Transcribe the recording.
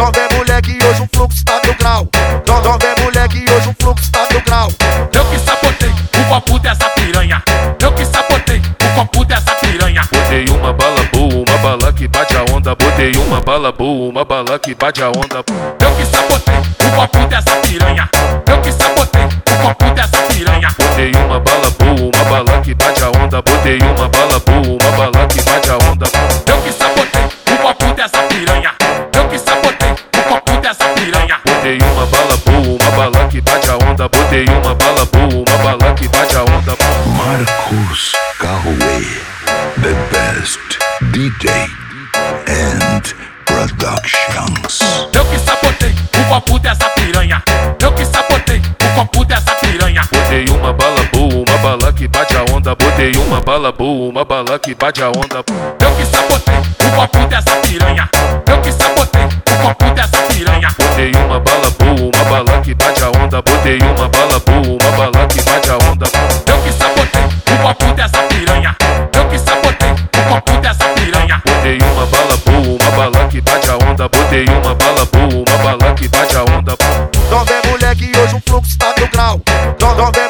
Então vem moleque, hoje o fluxo tá mil grau. Então vem moleque, hoje o fluxo tá mil grau. Eu que sabotei o copo dessa piranha. Eu que sabotei o copo dessa piranha. Botei uma bala boa, uma bala que bate a onda. Botei uma bala boa, uma bala que bate a onda. Eu que sabotei o copo dessa piranha. Eu que sabotei o copo dessa piranha. Botei uma bala boa, uma bala que bate a onda. Botei uma bala boa, uma bala que bate a onda. Eu que sabotei o copo dessa piranha. Eu que sabotei o copo dessa piranha. Botei uma bala boa, uma bala que bate a onda. Botei uma bala boa, uma bala que bate a onda. Marcos Calloway, the best DJ and Productions. Eu que sabotei o copo dessa piranha. Eu que sabotei o copo dessa piranha. Botei uma bala boa, uma bala que bate a onda. Botei uma bala boa, uma bala que bate a onda. Eu que sabotei o copo dessa piranha. Eu que sabotei o copo dessa piranha. Botei uma bala boa, uma bala que bate a onda. Botei uma bala boa, uma bala que bate a onda. Eu que sabotei o copo dessa piranha. Eu que sabotei o copo dessa piranha. Botei uma bala boa, uma bala que bate a onda. Botei uma bala boa, uma bala que bate a onda. Então vem moleque, hoje o fluxo tá mil grau. Então vem